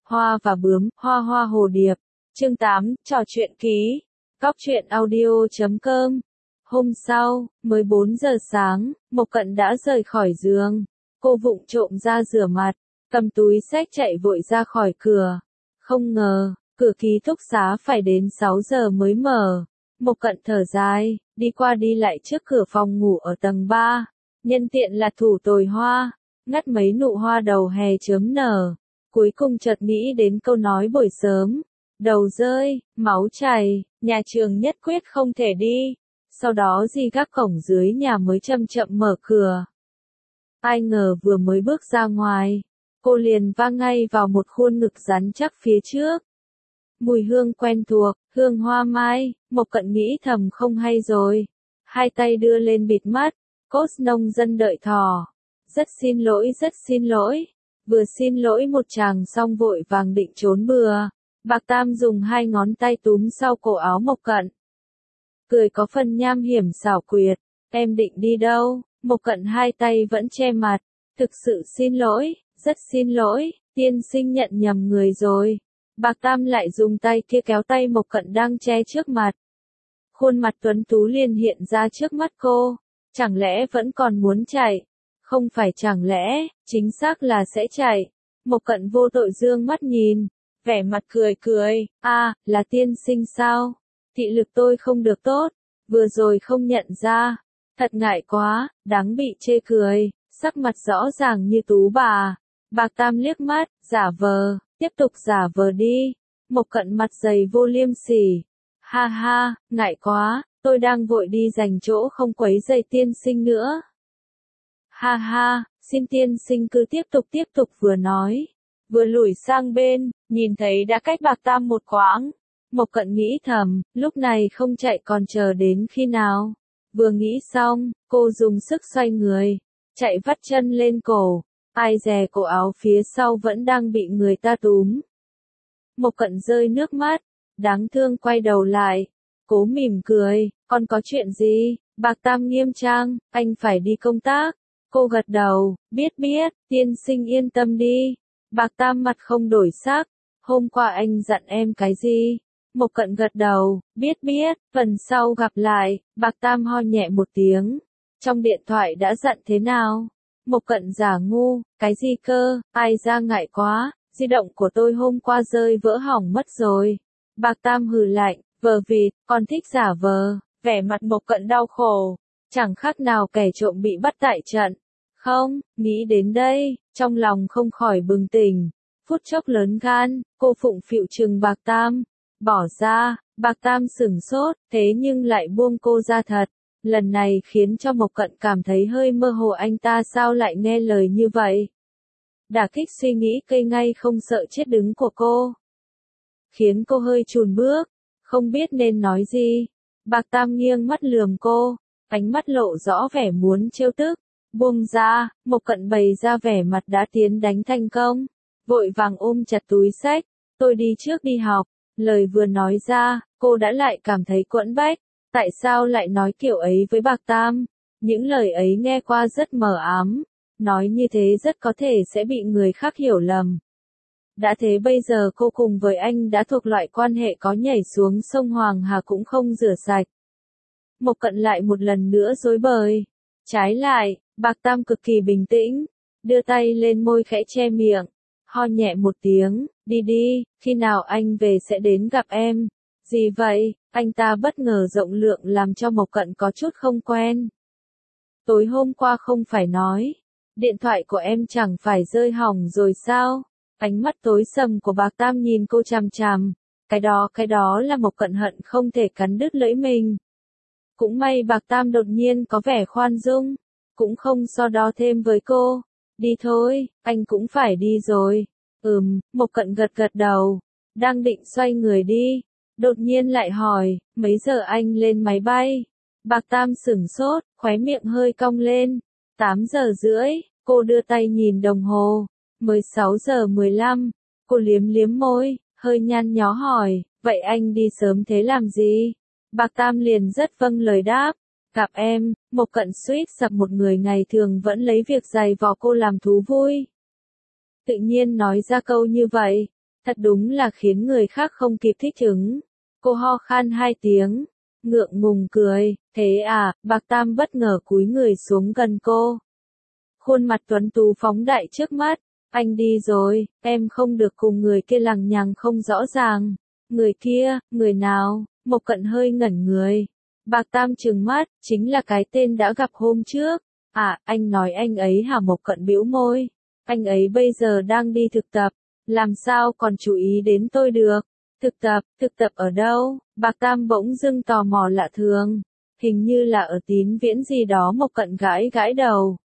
Hoa và bướm, hoa hoa hồ điệp. Chương 8, trò chuyện ký. Cóc truyện audio.com. Hôm sau, mới 4 giờ sáng, Mộc Cận đã rời khỏi giường. Cô vụng trộm ra rửa mặt, cầm túi xách chạy vội ra khỏi cửa. Không ngờ, cửa ký túc xá phải đến 6 giờ mới mở. Mộc Cận thở dài, đi qua đi lại trước cửa phòng ngủ ở tầng 3. Nhân tiện là thủ tồi hoa, ngắt mấy nụ hoa đầu hè chớm nở. Cuối cùng chợt nghĩ đến câu nói buổi sớm. Đầu rơi, máu chảy, nhà trường nhất quyết không thể đi. Sau đó Di gác cổng dưới nhà mới chậm chậm mở cửa. Ai ngờ vừa mới bước ra ngoài, cô liền va ngay vào một khuôn ngực rắn chắc phía trước. Mùi hương quen thuộc, hương hoa mai, Mộc Cận nghĩ thầm không hay rồi. Hai tay đưa lên bịt mắt, cốt nông dân đợi thỏ. Rất xin lỗi, rất xin lỗi. Vừa xin lỗi một chàng xong vội vàng định trốn bừa. Bạc Tam dùng hai ngón tay túm sau cổ áo Mộc Cận. Cười có phần nham hiểm xảo quyệt. Em định đi đâu? Mộc Cận hai tay vẫn che mặt. Thực sự xin lỗi, rất xin lỗi, tiên sinh nhận nhầm người rồi. Bạc Tam lại dùng tay kia kéo tay Mộc Cận đang che trước mặt. Khuôn mặt tuấn tú liền hiện ra trước mắt cô. Chẳng lẽ vẫn còn muốn chạy? Không phải chẳng lẽ, chính xác là sẽ chạy. Mộc Cận vô tội dương mắt nhìn, vẻ mặt cười cười, là tiên sinh sao? Thị lực tôi không được tốt, vừa rồi không nhận ra. Thật ngại quá, đáng bị chê cười, sắc mặt rõ ràng như tú bà. Bạc Tam liếc mắt, giả vờ, tiếp tục giả vờ đi. Mộc Cận mặt dày vô liêm sỉ. Ha ha, ngại quá, tôi đang vội đi dành chỗ không quấy rầy tiên sinh nữa. Ha ha, xin tiên sinh cứ tiếp tục vừa nói. Vừa lùi sang bên, nhìn thấy đã cách Bạc Tam một quãng. Mộc Cận nghĩ thầm, lúc này không chạy còn chờ đến khi nào. Vừa nghĩ xong, cô dùng sức xoay người, chạy vắt chân lên cổ. Ai dè cổ áo phía sau vẫn đang bị người ta túm. Mộc Cận rơi nước mắt, đáng thương quay đầu lại. Cố mỉm cười, còn có chuyện gì? Bạc Tam nghiêm trang, anh phải đi công tác. Cô gật đầu, biết, tiên sinh yên tâm đi. Bạc Tam mặt không đổi sắc, hôm qua anh dặn em cái gì? Mộc Cận gật đầu, biết, phần sau gặp lại. Bạc Tam ho nhẹ một tiếng. Trong điện thoại đã dặn thế nào? Mộc Cận giả ngu, cái gì cơ, ai ra ngại quá, di động của tôi hôm qua rơi vỡ hỏng mất rồi. Bạc Tam hừ lạnh, vờ vịt, còn thích giả vờ, vẻ mặt Mộc Cận đau khổ, chẳng khác nào kẻ trộm bị bắt tại trận. Không, nghĩ đến đây, trong lòng không khỏi bừng tỉnh, phút chốc lớn gan, cô phụng phịu trừng Bạc Tam, bỏ ra. Bạc Tam sửng sốt, thế nhưng lại buông cô ra thật. Lần này khiến cho Mộc Cận cảm thấy hơi mơ hồ, anh ta sao lại nghe lời như vậy. Đả kích suy nghĩ cây ngay không sợ chết đứng của cô, khiến cô hơi chùn bước, không biết nên nói gì. Bạc Tam nghiêng mắt lườm cô, ánh mắt lộ rõ vẻ muốn trêu tức. Buông ra, Mộc Cận bày ra vẻ mặt đã tiến đánh thành công, vội vàng ôm chặt túi xách. Tôi đi trước đi học. Lời vừa nói ra, cô đã lại cảm thấy quẫn bách. Tại sao lại nói kiểu ấy với Bạc Tam? Những lời ấy nghe qua rất mờ ám. Nói như thế rất có thể sẽ bị người khác hiểu lầm. Đã thế bây giờ cô cùng với anh đã thuộc loại quan hệ có nhảy xuống sông Hoàng Hà cũng không rửa sạch. Mộc Cận lại một lần nữa rối bời. Trái lại, Bạc Tam cực kỳ bình tĩnh, đưa tay lên môi khẽ che miệng, ho nhẹ một tiếng, đi, khi nào anh về sẽ đến gặp em. Gì vậy? Anh ta bất ngờ rộng lượng làm cho Mộc Cận có chút không quen. Tối hôm qua không phải nói, điện thoại của em chẳng phải rơi hỏng rồi sao? Ánh mắt tối sầm của Bạc Tam nhìn cô chằm chằm. Cái đó là Mộc Cận hận không thể cắn đứt lưỡi mình. Cũng may Bạc Tam đột nhiên có vẻ khoan dung, cũng không so đo thêm với cô. Đi thôi, anh cũng phải đi rồi. Mộc Cận gật đầu, đang định xoay người đi. Đột nhiên lại hỏi, mấy giờ anh lên máy bay? Bạc Tam sửng sốt, khóe miệng hơi cong lên. 8 giờ rưỡi, cô đưa tay nhìn đồng hồ. Mới 6 giờ 15, cô liếm môi, hơi nhăn nhó hỏi, vậy anh đi sớm thế làm gì? Bạc Tam liền rất vâng lời đáp, gặp em. Mộc Cận suýt sặc, một người ngày thường vẫn lấy việc giày vò cô làm thú vui. Tự nhiên nói ra câu như vậy, Thật đúng là khiến người khác không kịp thích ứng. Cô ho khan 2 tiếng, ngượng ngùng cười, thế à, Bạc Tam bất ngờ cúi người xuống gần cô. Khuôn mặt tuấn tú phóng đại trước mắt, anh đi rồi, em không được cùng người kia lằng nhằng không rõ ràng. Người kia, người nào? Mộc Cận hơi ngẩn người. Bạc Tam trừng mắt, chính là cái tên đã gặp hôm trước. À, anh nói anh ấy hả? Mộc Cận bĩu môi. Anh ấy bây giờ đang đi thực tập, làm sao còn chú ý đến tôi được? Thực tập ở đâu? Bạc Tam bỗng dưng tò mò lạ thường. Hình như là ở Tín Viễn gì đó. Mộc Cận gãi gãi đầu.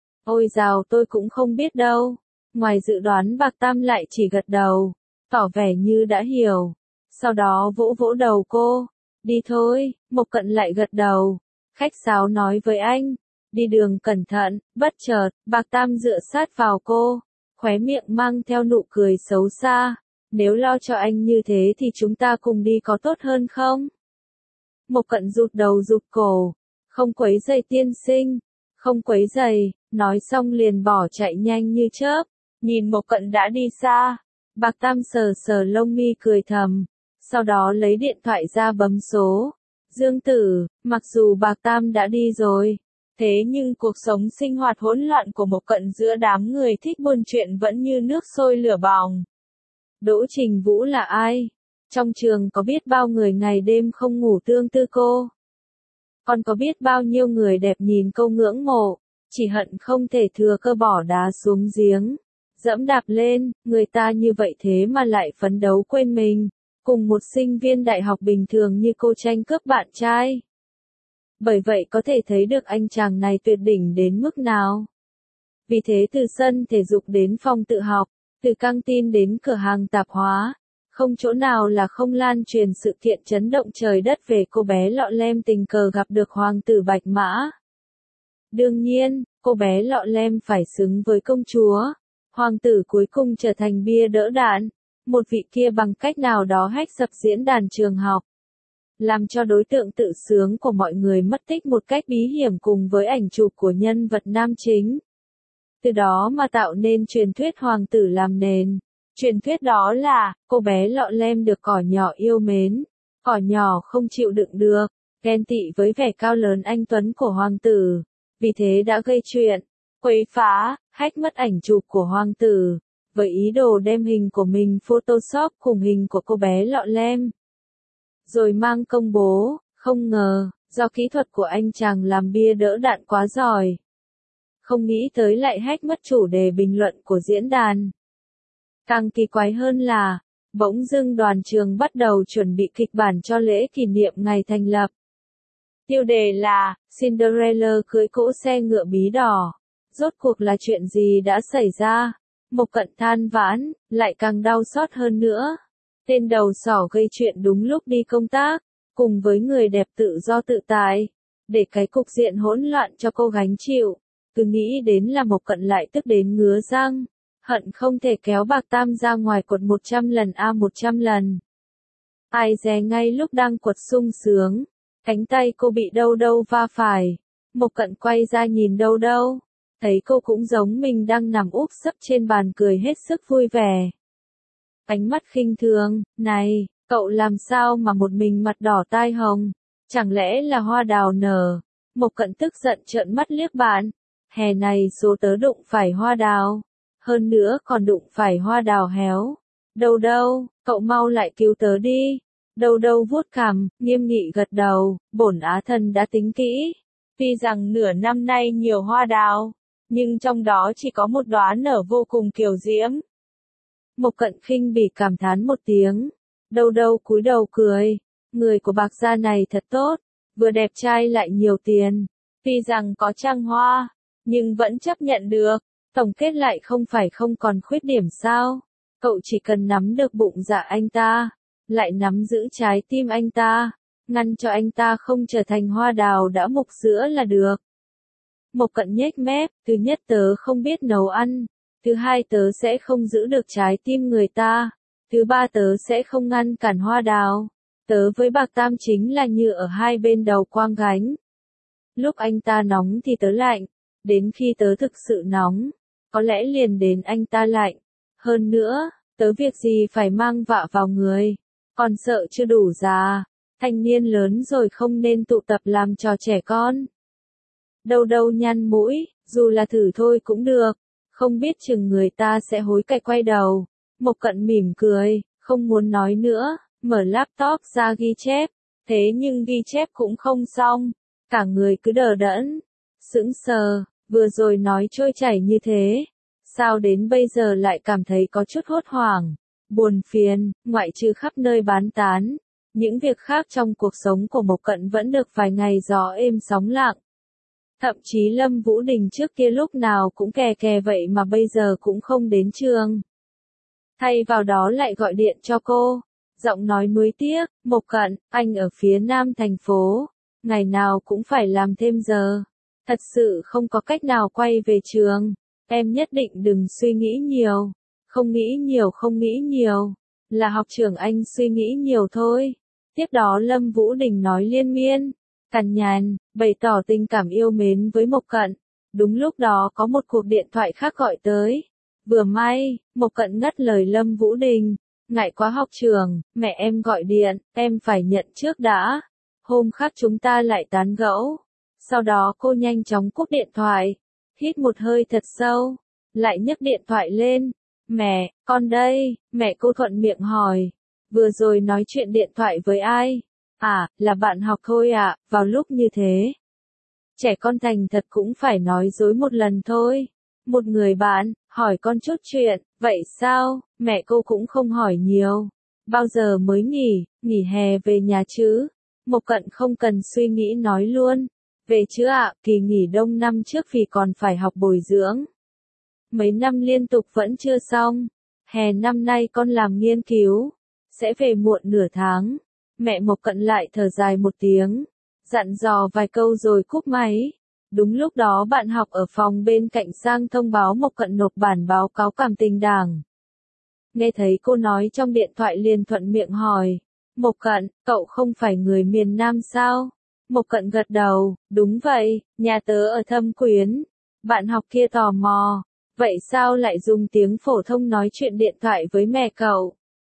Ôi dào, tôi cũng không biết đâu. Ngoài dự đoán Bạc Tam lại chỉ gật đầu, tỏ vẻ như đã hiểu. Sau đó vỗ vỗ đầu cô. Đi thôi, Mộc Cận lại gật đầu. Khách sáo nói với anh. Đi đường cẩn thận. Bất chợt, Bạc Tam dựa sát vào cô, khóe miệng mang theo nụ cười xấu xa. Nếu lo cho anh như thế thì chúng ta cùng đi có tốt hơn không? Mộc Cận rụt đầu rụt cổ. Không quấy rầy tiên sinh. Không quấy rầy, nói xong liền bỏ chạy nhanh như chớp. Nhìn Mộc Cận đã đi xa, Bạc Tam sờ sờ lông mi cười thầm. Sau đó lấy điện thoại ra bấm số. Dương Tử, mặc dù Bạc Tam đã đi rồi, thế nhưng cuộc sống sinh hoạt hỗn loạn của Mộc Cận giữa đám người thích buôn chuyện vẫn như nước sôi lửa bỏng. Đỗ Trình Vũ là ai? Trong trường có biết bao người ngày đêm không ngủ tương tư cô? Còn có biết bao nhiêu người đẹp nhìn câu ngưỡng mộ, chỉ hận không thể thừa cơ bỏ đá xuống giếng, dẫm đạp lên, người ta như vậy thế mà lại phấn đấu quên mình, cùng một sinh viên đại học bình thường như cô tranh cướp bạn trai. Bởi vậy có thể thấy được anh chàng này tuyệt đỉnh đến mức nào. Vì thế từ sân thể dục đến phòng tự học, từ căng tin đến cửa hàng tạp hóa, không chỗ nào là không lan truyền sự kiện chấn động trời đất về cô bé Lọ Lem tình cờ gặp được hoàng tử Bạch Mã. Đương nhiên, cô bé Lọ Lem phải xứng với công chúa. Hoàng tử cuối cùng trở thành bia đỡ đạn. Một vị kia bằng cách nào đó hack sập diễn đàn trường học, làm cho đối tượng tự sướng của mọi người mất tích một cách bí hiểm cùng với ảnh chụp của nhân vật nam chính. Từ đó mà tạo nên truyền thuyết hoàng tử làm nền. Truyền thuyết đó là, cô bé Lọ Lem được cỏ nhỏ yêu mến. Cỏ nhỏ không chịu đựng được, ghen tị với vẻ cao lớn anh tuấn của hoàng tử. Vì thế đã gây chuyện, quấy phá, hack mất ảnh chụp của hoàng tử, với ý đồ đem hình của mình Photoshop cùng hình của cô bé Lọ Lem. Rồi mang công bố, không ngờ, do kỹ thuật của anh chàng làm bia đỡ đạn quá giỏi. Không nghĩ tới lại hack mất chủ đề bình luận của diễn đàn. Càng kỳ quái hơn là, bỗng dưng đoàn trường bắt đầu chuẩn bị kịch bản cho lễ kỷ niệm ngày thành lập. Tiêu đề là, Cinderella cưỡi cỗ xe ngựa bí đỏ. Rốt cuộc là chuyện gì đã xảy ra? Mộc Cận than vãn, lại càng đau xót hơn nữa. Tên đầu sỏ gây chuyện đúng lúc đi công tác, cùng với người đẹp tự do tự tại, để cái cục diện hỗn loạn cho cô gánh chịu. Cứ nghĩ đến là Mộc Cận lại tức đến ngứa răng, hận không thể kéo Bạc Tam ra ngoài quật 100 lần 100 lần. Ai dè ngay lúc đang quật sung sướng, cánh tay cô bị đâu đâu va phải. Mộc Cận quay ra nhìn đâu đâu, thấy cô cũng giống mình đang nằm úp sấp trên bàn cười hết sức vui vẻ. Ánh mắt khinh thường, này, cậu làm sao mà một mình mặt đỏ tai hồng, chẳng lẽ là hoa đào nở? Mộc Cận tức giận trợn mắt liếc bạn, hè này số tớ đụng phải hoa đào, hơn nữa còn đụng phải hoa đào héo. Đâu đâu, cậu mau lại cứu tớ đi. Đâu đâu vuốt cằm, nghiêm nghị gật đầu, bổn á thần đã tính kỹ. Tuy rằng nửa năm nay nhiều hoa đào, nhưng trong đó chỉ có một đóa nở vô cùng kiều diễm. Mộc Cận khinh bỉ cảm thán một tiếng. Đâu đâu cúi đầu cười. Người của Bạc gia này thật tốt, vừa đẹp trai lại nhiều tiền. Tuy rằng có trăng hoa, nhưng vẫn chấp nhận được. Tổng kết lại không phải không còn khuyết điểm sao? Cậu chỉ cần nắm được bụng dạ anh ta, lại nắm giữ trái tim anh ta, ngăn cho anh ta không trở thành hoa đào đã mục sữa là được. Mộc Cận nhếch mép, thứ nhất tớ không biết nấu ăn, thứ hai tớ sẽ không giữ được trái tim người ta, thứ ba tớ sẽ không ngăn cản hoa đào. Tớ với Bạc Tam chính là như ở hai bên đầu quang gánh. Lúc anh ta nóng thì tớ lạnh, đến khi tớ thực sự nóng, có lẽ liền đến anh ta lạnh. Hơn nữa, tớ việc gì phải mang vạ vào người, còn sợ chưa đủ già, thanh niên lớn rồi không nên tụ tập làm trò trẻ con. Đâu đâu nhăn mũi, dù là thử thôi cũng được, không biết chừng người ta sẽ hối cải quay đầu. Mộc Cận mỉm cười, không muốn nói nữa, mở laptop ra ghi chép, thế nhưng ghi chép cũng không xong, cả người cứ đờ đẫn, sững sờ, vừa rồi nói trôi chảy như thế, sao đến bây giờ lại cảm thấy có chút hốt hoảng, buồn phiền, ngoại trừ khắp nơi bán tán. Những việc khác trong cuộc sống của Mộc Cận vẫn được vài ngày gió êm sóng lặng. Thậm chí Lâm Vũ Đình trước kia lúc nào cũng kè kè vậy mà bây giờ cũng không đến trường. Thay vào đó lại gọi điện cho cô, giọng nói nuối tiếc, Mộc Cận, anh ở phía nam thành phố, ngày nào cũng phải làm thêm giờ. Thật sự không có cách nào quay về trường, em nhất định đừng suy nghĩ nhiều. Không nghĩ nhiều, không nghĩ nhiều, là học trưởng anh suy nghĩ nhiều thôi. Tiếp đó Lâm Vũ Đình nói liên miên, cằn nhằn, bày tỏ tình cảm yêu mến với Mộc Cận. Đúng lúc đó có một cuộc điện thoại khác gọi tới. Vừa may, Mộc Cận ngắt lời Lâm Vũ Đình, ngại quá học trưởng, mẹ em gọi điện, em phải nhận trước đã. Hôm khác chúng ta lại tán gẫu. Sau đó cô nhanh chóng cúp điện thoại, hít một hơi thật sâu, lại nhấc điện thoại lên. Mẹ, con đây, mẹ cô thuận miệng hỏi. Vừa rồi nói chuyện điện thoại với ai? À, là bạn học thôi ạ, vào lúc như thế. Trẻ con thành thật cũng phải nói dối một lần thôi. Một người bạn, hỏi con chút chuyện, vậy sao? Mẹ cô cũng không hỏi nhiều. Bao giờ mới nghỉ hè về nhà chứ? Mộc Cận không cần suy nghĩ nói luôn. Về chứ ạ, kỳ nghỉ đông năm trước vì còn phải học bồi dưỡng. Mấy năm liên tục vẫn chưa xong. Hè năm nay con làm nghiên cứu. Sẽ về muộn nửa tháng. Mẹ Mộc Cận lại thở dài một tiếng. Dặn dò vài câu rồi cúp máy. Đúng lúc đó bạn học ở phòng bên cạnh sang thông báo Mộc Cận nộp bản báo cáo cảm tình đảng. Nghe thấy cô nói trong điện thoại liền thuận miệng hỏi. Mộc Cận, cậu không phải người miền Nam sao? Mộc Cận gật đầu, đúng vậy, nhà tớ ở Thâm Quyến. Bạn học kia tò mò. Vậy sao lại dùng tiếng phổ thông nói chuyện điện thoại với mẹ cậu?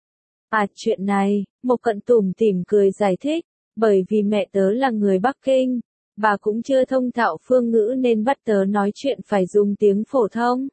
À chuyện này, Mộc Cận tủm tỉm cười giải thích, bởi vì mẹ tớ là người Bắc Kinh, bà cũng chưa thông thạo phương ngữ nên bắt tớ nói chuyện phải dùng tiếng phổ thông.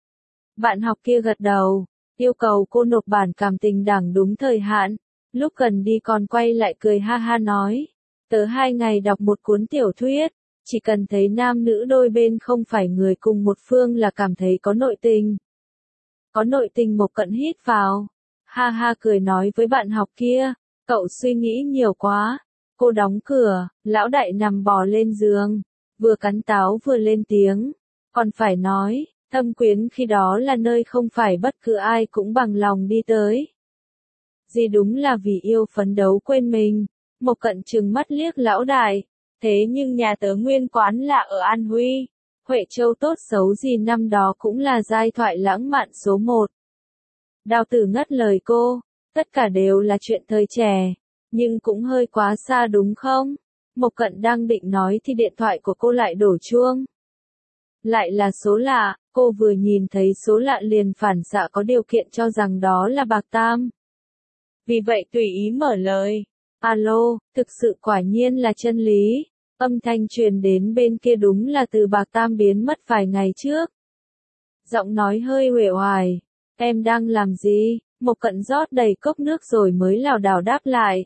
Bạn học kia gật đầu, yêu cầu cô nộp bản cảm tình đảng đúng thời hạn, lúc gần đi còn quay lại cười ha ha nói, tớ 2 ngày đọc một cuốn tiểu thuyết, chỉ cần thấy nam nữ đôi bên không phải người cùng một phương là cảm thấy có nội tình. Có nội tình. Mộc Cận hít vào, ha ha cười nói với bạn học kia, cậu suy nghĩ nhiều quá. Cô đóng cửa, lão đại nằm bò lên giường, vừa cắn táo vừa lên tiếng, còn phải nói, Thâm Quyến khi đó là nơi không phải bất cứ ai cũng bằng lòng đi tới. Gì đúng là vì yêu phấn đấu quên mình. Mộc Cận trừng mắt liếc lão đại, thế nhưng nhà tớ nguyên quán là ở An Huy, Huệ Châu tốt xấu gì năm đó cũng là giai thoại lãng mạn số 1. Đào Tử ngắt lời cô, tất cả đều là chuyện thời trẻ, nhưng cũng hơi quá xa đúng không? Mộc Cận đang định nói thì điện thoại của cô lại đổ chuông. Lại là số lạ, cô vừa nhìn thấy số lạ liền phản xạ có điều kiện cho rằng đó là Bạc Tam. Vì vậy tùy ý mở lời. Alo, thực sự quả nhiên là chân lý. Âm thanh truyền đến bên kia đúng là từ Bạc Tam biến mất vài ngày trước. Giọng nói hơi uể oải. Em đang làm gì? Mộc Cận rót đầy cốc nước rồi mới lảo đảo đáp lại.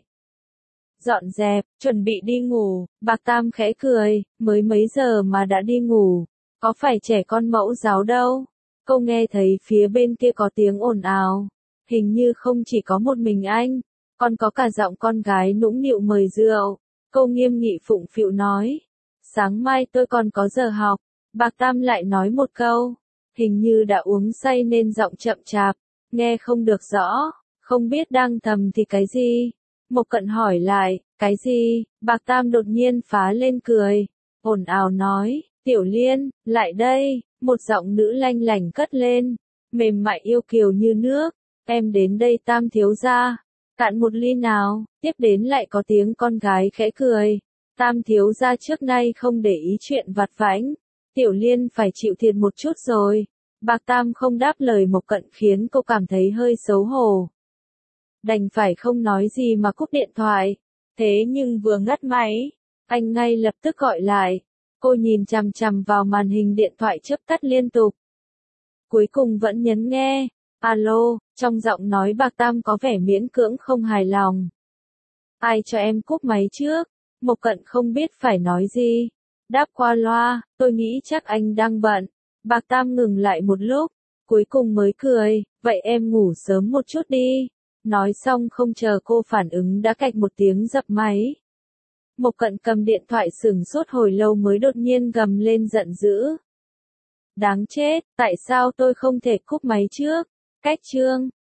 Dọn dẹp, chuẩn bị đi ngủ. Bạc Tam khẽ cười, mới mấy giờ mà đã đi ngủ. Có phải trẻ con mẫu giáo đâu. Cô nghe thấy phía bên kia có tiếng ồn ào. Hình như không chỉ có một mình anh, còn có cả giọng con gái nũng nịu mời rượu. Cô nghiêm nghị phụng phịu nói. Sáng mai tôi còn có giờ học. Bạc Tam lại nói một câu. Hình như đã uống say nên giọng chậm chạp, nghe không được rõ, không biết đang thầm thì cái gì. Mộc Cận hỏi lại, cái gì? Bạc Tam đột nhiên phá lên cười, ồn ào nói, Tiểu Liên, lại đây, một giọng nữ lanh lảnh cất lên, mềm mại yêu kiều như nước, em đến đây Tam thiếu gia, cạn một ly nào, tiếp đến lại có tiếng con gái khẽ cười, Tam thiếu gia trước nay không để ý chuyện vặt vãnh, Tiểu Liên phải chịu thiệt một chút rồi. Bạc Tam không đáp lời Mộc Cận khiến cô cảm thấy hơi xấu hổ. Đành phải không nói gì mà cúp điện thoại. Thế nhưng vừa ngắt máy, anh ngay lập tức gọi lại. Cô nhìn chằm chằm vào màn hình điện thoại chớp tắt liên tục. Cuối cùng vẫn nhấn nghe. Alo, trong giọng nói Bạc Tam có vẻ miễn cưỡng không hài lòng. Ai cho em cúp máy trước? Mộc Cận không biết phải nói gì. Đáp qua loa, tôi nghĩ chắc anh đang bận. Bạc Tam ngừng lại một lúc, cuối cùng mới cười, vậy em ngủ sớm một chút đi. Nói xong không chờ cô phản ứng đã cạch một tiếng dập máy. Mộc Cận cầm điện thoại sửng sốt hồi lâu mới đột nhiên gầm lên giận dữ. Đáng chết, tại sao tôi không thể cúp máy trước? Cách chương